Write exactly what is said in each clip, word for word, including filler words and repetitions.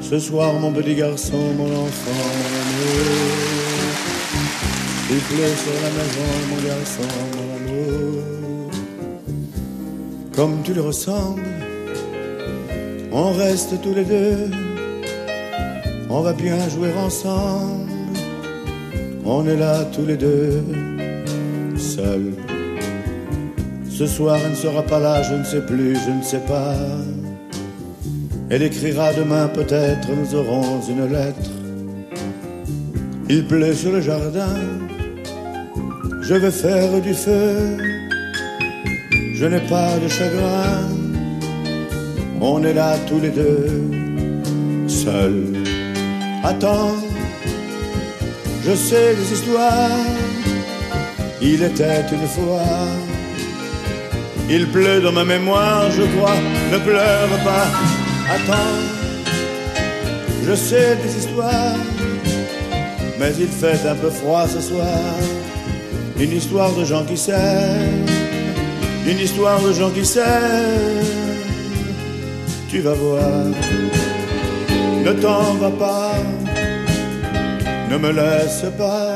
Ce soir, mon petit garçon, mon enfant, mon amour, il pleut sur la maison, mon garçon, mon amour. Comme tu le ressembles, on reste tous les deux, on va bien jouer ensemble, on est là tous les deux, seuls. Ce soir, elle ne sera pas là, je ne sais plus, je ne sais pas. Elle écrira demain peut-être, nous aurons une lettre. Il pleut sur le jardin, je vais faire du feu. Je n'ai pas de chagrin, on est là tous les deux, seuls. Attends, je sais des histoires, il était une fois. Il pleut dans ma mémoire, je crois, ne pleure pas. Attends, je sais des histoires, mais il fait un peu froid ce soir. Une histoire de gens qui s'aiment, une histoire de gens qui s'aiment. Tu vas voir, ne t'en va pas, ne me laisse pas.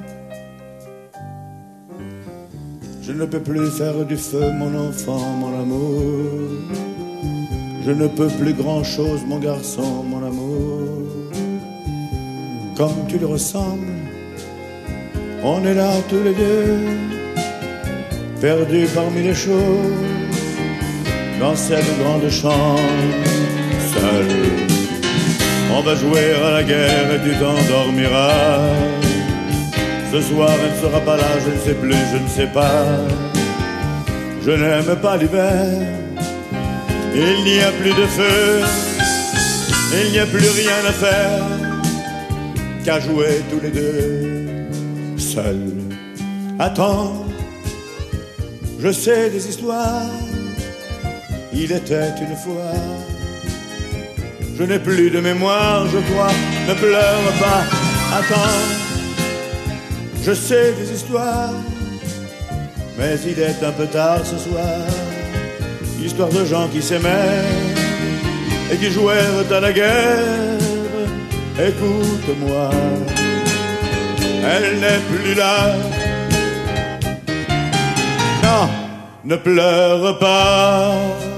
Je ne peux plus faire du feu, mon enfant, mon amour. Je ne peux plus grand-chose, mon garçon, mon amour. Comme tu le ressembles, on est là tous les deux, perdus parmi les choses, dans cette grande chambre, seul. On va jouer à la guerre et tu t'endormiras. Ce soir, elle ne sera pas là, je ne sais plus, je ne sais pas. Je n'aime pas l'hiver, il n'y a plus de feu, il n'y a plus rien à faire qu'à jouer tous les deux, seuls. Attends, je sais des histoires, il était une fois. Je n'ai plus de mémoire, je crois, ne pleure pas. Attends, je sais des histoires, mais il est un peu tard ce soir. Histoire de gens qui s'aimaient et qui jouèrent à la guerre. Écoute-moi, elle n'est plus là. Non, ne pleure pas.